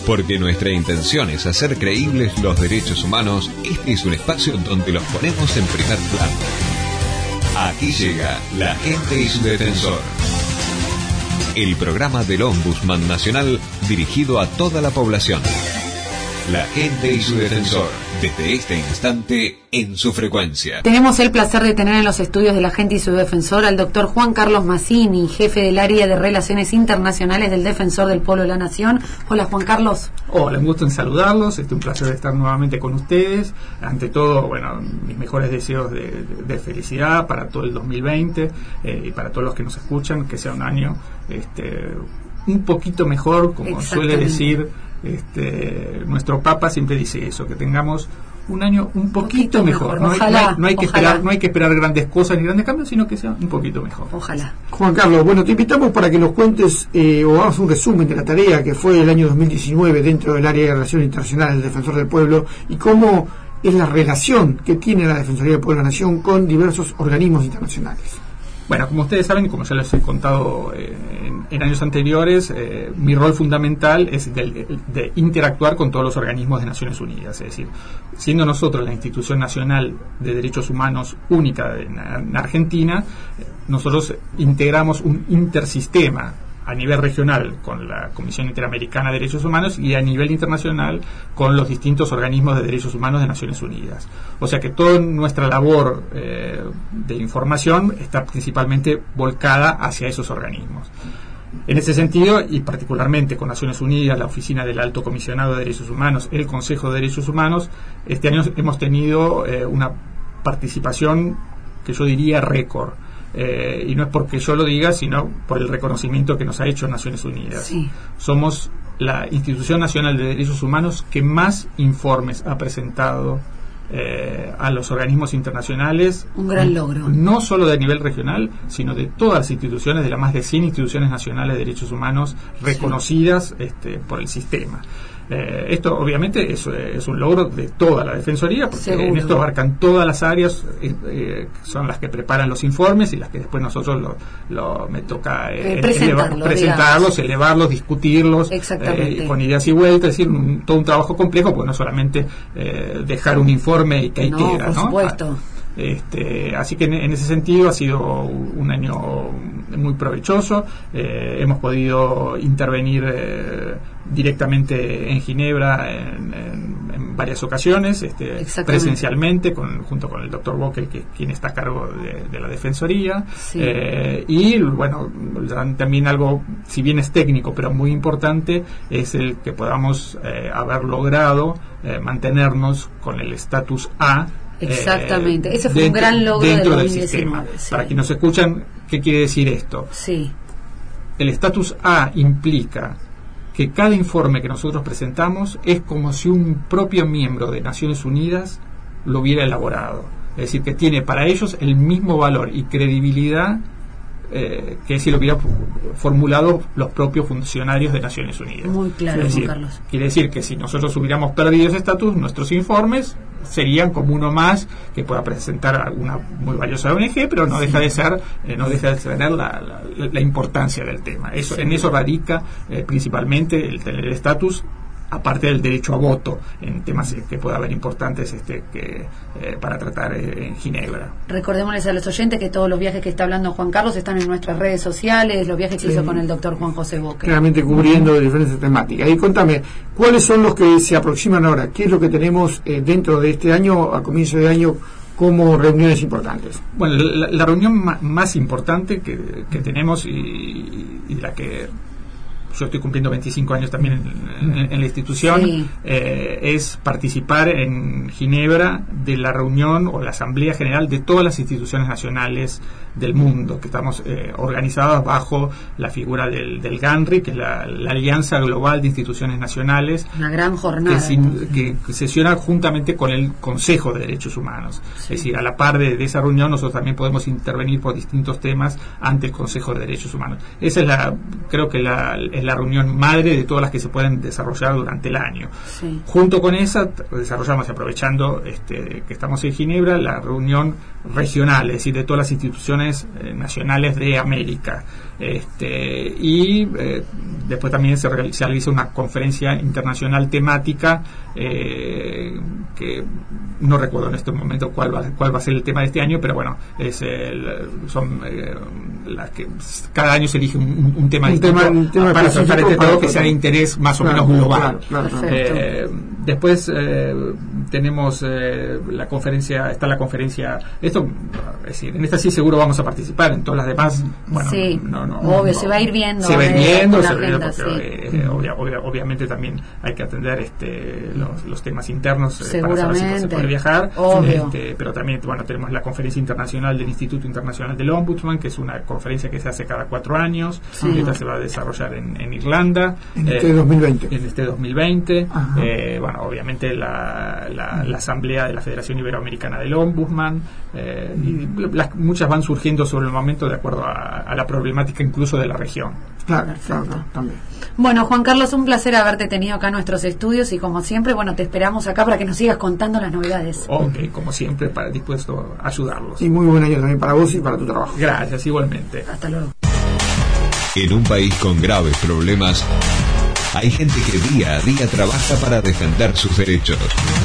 Porque nuestra intención es hacer creíbles los derechos humanos, este es un espacio donde los ponemos en primer plano. Aquí llega La Gente y su Defensor, el programa del Ombudsman Nacional dirigido a toda la población. La Gente y su Defensor, desde este instante en su frecuencia. Tenemos el placer de tener en los estudios de La Gente y su Defensor al doctor Juan Carlos Mazzini, jefe del área de Relaciones Internacionales del Defensor del Pueblo de la Nación. Hola, Juan Carlos. Hola, un gusto en saludarlos, un placer de estar nuevamente con ustedes. Ante todo, bueno, mis mejores deseos de felicidad para todo el 2020 y para todos los que nos escuchan, que sea un año un poquito mejor, como suele decir nuestro Papa, siempre dice eso, que tengamos un año un poquito mejor. No hay que esperar grandes cosas ni grandes cambios, sino que sea un poquito mejor. Ojalá. Juan Carlos, bueno, te invitamos para que nos cuentes o hagas un resumen de la tarea que fue el año 2019 dentro del área de Relaciones Internacionales del Defensor del Pueblo y cómo es la relación que tiene la Defensoría del Pueblo de la Nación con diversos organismos internacionales. Bueno, como ustedes saben y como ya les he contado en años anteriores, mi rol fundamental es de interactuar con todos los organismos de Naciones Unidas. Es decir, siendo nosotros la institución nacional de derechos humanos única en Argentina, nosotros integramos un intersistema a nivel regional con la Comisión Interamericana de Derechos Humanos y a nivel internacional con los distintos organismos de derechos humanos de Naciones Unidas. O sea que toda nuestra labor de información está principalmente volcada hacia esos organismos. En ese sentido, y particularmente con Naciones Unidas, la Oficina del Alto Comisionado de Derechos Humanos, el Consejo de Derechos Humanos, este año hemos tenido una participación que yo diría récord. Y no es porque yo lo diga, sino por el reconocimiento que nos ha hecho Naciones Unidas. Sí. Somos la institución nacional de derechos humanos que más informes ha presentado a los organismos internacionales. Un gran logro. No solo de nivel regional, sino de todas las instituciones, de las más de 100 instituciones nacionales de derechos humanos reconocidas por el sistema. Esto obviamente es un logro de toda la Defensoría, porque Seguro. en esto abarcan todas las áreas, son las que preparan los informes y las que después nosotros me toca presentarlos, elevarlos, discutirlos con ideas y vueltas, es decir, todo un trabajo complejo, porque no solamente dejar un informe y que ahí queda, por supuesto. Así que en ese sentido ha sido un año muy provechoso. Hemos podido intervenir directamente en Ginebra en varias ocasiones, presencialmente junto con el doctor Bockel, que es quien está a cargo de la Defensoría. Sí. Y bueno, también algo, si bien es técnico pero muy importante, es el que podamos haber logrado mantenernos con el estatus A. Exactamente, ese fue un gran logro dentro del sistema. Sí. Para quienes nos escuchan, ¿qué quiere decir esto? Sí. El estatus A implica que cada informe que nosotros presentamos es como si un propio miembro de Naciones Unidas lo hubiera elaborado. Es decir, que tiene para ellos el mismo valor y credibilidad que si lo hubiera formulado los propios funcionarios de Naciones Unidas. Muy claro, es decir, Juan Carlos. Quiere decir que si nosotros hubiéramos perdido ese estatus, nuestros informes serían como uno más que pueda presentar alguna muy valiosa ONG, pero no deja de ser, no deja de tener la importancia del tema. En eso radica principalmente el tener estatus, aparte del derecho a voto en temas que pueda haber importantes para tratar en Ginebra. Recordémosles a los oyentes que todos los viajes que está hablando Juan Carlos están en nuestras redes sociales, los viajes que hizo con el doctor Juan José Bockel. Claramente cubriendo diferentes temáticas. Y contame, ¿cuáles son los que se aproximan ahora? ¿Qué es lo que tenemos dentro de este año, a comienzo de año, como reuniones importantes? Bueno, la reunión más importante que tenemos y la que yo estoy cumpliendo 25 años también en la institución, sí. Es participar en Ginebra de la reunión o la Asamblea General de todas las instituciones nacionales del mundo, que estamos organizadas bajo la figura del GANRI, que es la Alianza Global de Instituciones Nacionales. Una gran jornada. Que sesiona juntamente con el Consejo de Derechos Humanos. Sí. Es decir, a la par de esa reunión, nosotros también podemos intervenir por distintos temas ante el Consejo de Derechos Humanos. Esa es creo que es la reunión madre de todas las que se pueden desarrollar durante el año. Sí. Junto con esa, desarrollamos, aprovechando que estamos en Ginebra, la reunión regional, es decir, de todas las instituciones nacionales de América. Y después también se realiza una conferencia internacional temática que no recuerdo en este momento cuál va a ser el tema de este año, pero bueno, son las que cada año se elige un tema para tratar de todo que sea de interés más o menos global. Después tenemos la conferencia, esto, es decir, en esta sí seguro vamos a participar, en todas las demás, bueno, sí, obvio, se va a ir viendo. Obviamente también hay que atender los temas internos para saber si se puede viajar, pero también, bueno, tenemos la conferencia internacional del Instituto Internacional del Ombudsman, que es una conferencia que se hace cada 4 años, esta se va a desarrollar en Irlanda en este 2020. En este 2020. Bueno, obviamente la Asamblea de la Federación Iberoamericana del Ombudsman, y muchas van surgiendo sobre el momento de acuerdo a la problemática incluso de la región. Claro, también. Bueno, Juan Carlos, un placer haberte tenido acá en nuestros estudios y como siempre, bueno, te esperamos acá para que nos sigas contando las novedades. Ok, como siempre, dispuesto a ayudarlos. Y muy buen año también para vos y para tu trabajo. Gracias, igualmente. Hasta luego. En un país con graves problemas, hay gente que día a día trabaja para defender sus derechos.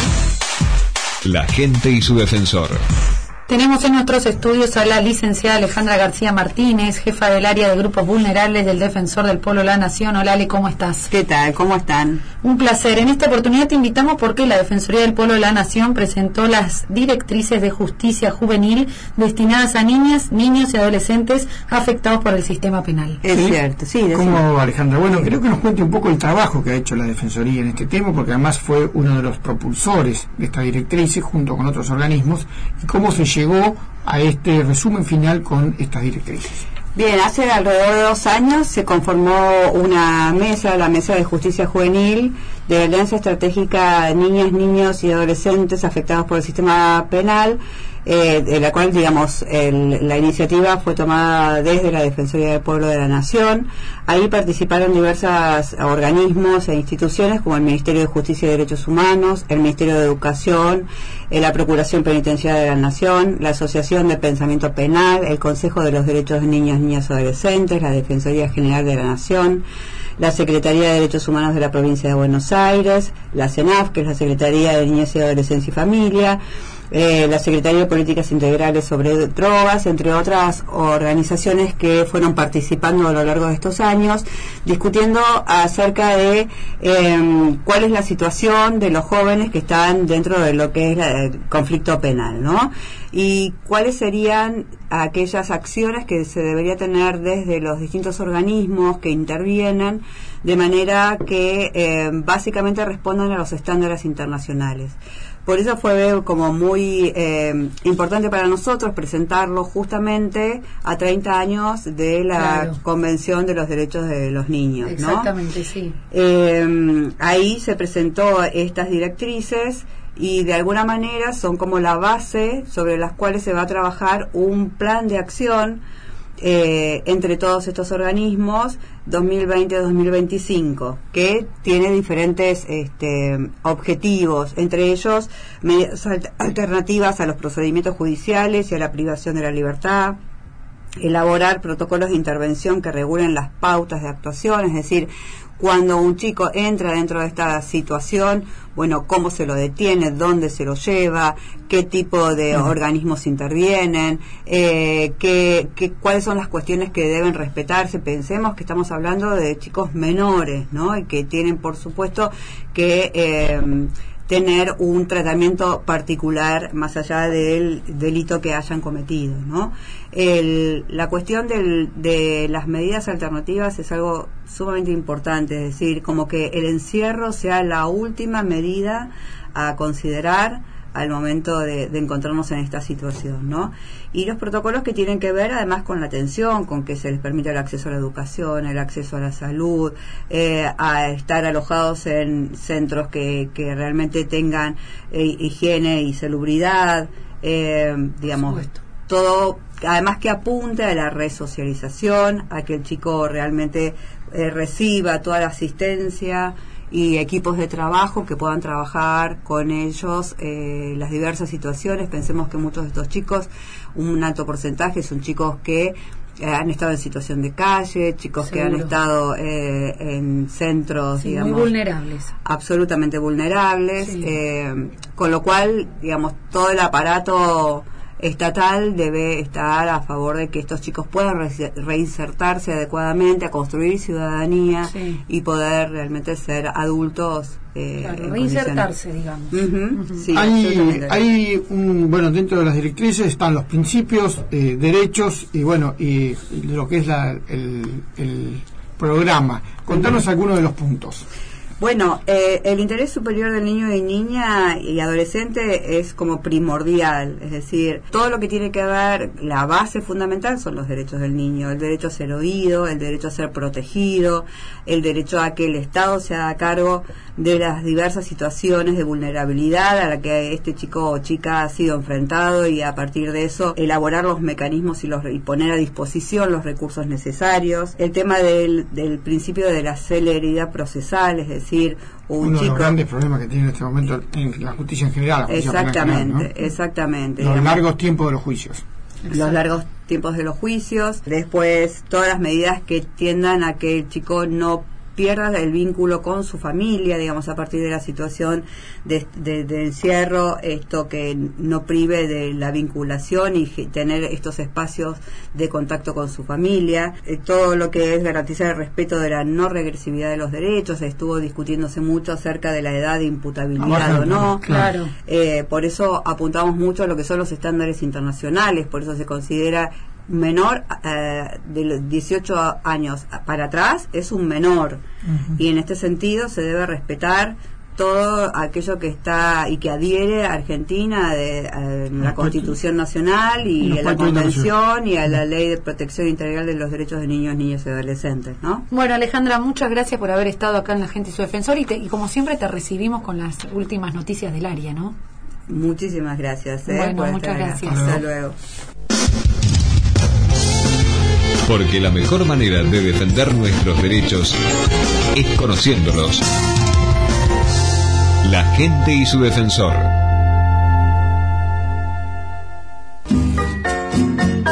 La gente y su defensor. Tenemos en nuestros estudios a la licenciada Alejandra García Martínez, jefa del área de grupos vulnerables del Defensor del Pueblo de la Nación. Hola, Ale, ¿cómo estás? ¿Qué tal? ¿Cómo están? Un placer. En esta oportunidad te invitamos porque la Defensoría del Pueblo de la Nación presentó las directrices de justicia juvenil destinadas a niñas, niños y adolescentes afectados por el sistema penal. Es cierto, sí. ¿Cómo, Alejandra? Bueno, creo que nos cuente un poco el trabajo que ha hecho la Defensoría en este tema, porque además fue uno de los propulsores de estas directrices junto con otros organismos, y cómo se llegó a este resumen final con estas directrices. Bien, hace alrededor de 2 años se conformó una mesa, la Mesa de Justicia Juvenil de Alianza Estratégica Niñas, Niños y Adolescentes afectados por el sistema penal, de la cual, digamos, la iniciativa fue tomada desde la Defensoría del Pueblo de la Nación. Ahí participaron diversos organismos e instituciones como el Ministerio de Justicia y Derechos Humanos, el Ministerio de Educación, la Procuración Penitenciaria de la Nación, la Asociación de Pensamiento Penal, el Consejo de los Derechos de Niñas, Niñas y Adolescentes, la Defensoría General de la Nación, la Secretaría de Derechos Humanos de la Provincia de Buenos Aires, la CENAF, que es la Secretaría de Niñez y Adolescencia y Familia, la Secretaría de Políticas Integrales sobre Drogas, entre otras organizaciones que fueron participando a lo largo de estos años, discutiendo acerca de cuál es la situación de los jóvenes que están dentro de lo que es el conflicto penal, ¿no? Y cuáles serían aquellas acciones que se debería tener desde los distintos organismos que intervienen, de manera que básicamente respondan a los estándares internacionales. Por eso fue como muy importante para nosotros presentarlo justamente a 30 años de la Convención de los Derechos de los Niños, ¿no? Exactamente, sí. Ahí se presentó estas directrices y de alguna manera son como la base sobre las cuales se va a trabajar un plan de acción entre todos estos organismos 2020-2025, que tiene diferentes objetivos, entre ellos medidas alternativas a los procedimientos judiciales y a la privación de la libertad, elaborar protocolos de intervención que regulen las pautas de actuación, es decir, cuando un chico entra dentro de esta situación, bueno, cómo se lo detiene, dónde se lo lleva, qué tipo de organismos intervienen, cuáles son las cuestiones que deben respetarse. Pensemos que estamos hablando de chicos menores, ¿no? Y que tienen, por supuesto, que tener un tratamiento particular más allá del delito que hayan cometido, ¿no? La cuestión de las medidas alternativas es algo sumamente importante, es decir, como que el encierro sea la última medida a considerar al momento de encontrarnos en esta situación, ¿no? Y los protocolos que tienen que ver además con la atención, con que se les permita el acceso a la educación, el acceso a la salud, a estar alojados en centros que realmente tengan higiene y salubridad, digamos, todo, además que apunte a la resocialización, a que el chico realmente reciba toda la asistencia y equipos de trabajo que puedan trabajar con ellos las diversas situaciones. Pensemos que muchos de estos chicos, un alto porcentaje, son chicos que han estado en situación de calle, chicos que han estado en centros, digamos, muy vulnerables, absolutamente vulnerables, con lo cual, digamos, todo el aparato estatal debe estar a favor de que estos chicos puedan reinsertarse adecuadamente, a construir ciudadanía y poder realmente ser adultos. Reinsertarse, digamos. Sí, hay bueno, dentro de las directrices están los principios, derechos y bueno, y lo que es el programa. Contanos algunos de los puntos. Bueno, el interés superior del niño y niña y adolescente es como primordial, es decir, todo lo que tiene que ver, la base fundamental son los derechos del niño, el derecho a ser oído, el derecho a ser protegido, el derecho a que el Estado se haga cargo de las diversas situaciones de vulnerabilidad a la que este chico o chica ha sido enfrentado y a partir de eso elaborar los mecanismos y poner a disposición los recursos necesarios, el tema del principio de la celeridad procesal, es decir, uno de los grandes problemas que tiene en este momento en la justicia en general. Exactamente. Los largos tiempos de los juicios. Los largos tiempos de los juicios. Después, todas las medidas que tiendan a que el chico no pierda el vínculo con su familia, digamos, a partir de la situación de encierro, esto que no prive de la vinculación y tener estos espacios de contacto con su familia, todo lo que es garantizar el respeto de la no regresividad de los derechos. Estuvo discutiéndose mucho acerca de la edad de imputabilidad o no. Claro. Por eso apuntamos mucho a lo que son los estándares internacionales, por eso se considera menor de los 18 años para atrás es un menor, y en este sentido se debe respetar todo aquello que está y que adhiere a Argentina la Constitución Nacional y a la Convención y a la Ley de Protección Integral de los Derechos de Niños, Niñas y Adolescentes, ¿no? Bueno, Alejandra, muchas gracias por haber estado acá en La Gente y su Defensor y como siempre te recibimos con las últimas noticias del área, ¿no? Muchísimas gracias. Bueno, muchas gracias. Hasta luego. Porque la mejor manera de defender nuestros derechos es conociéndolos. La Gente y su Defensor.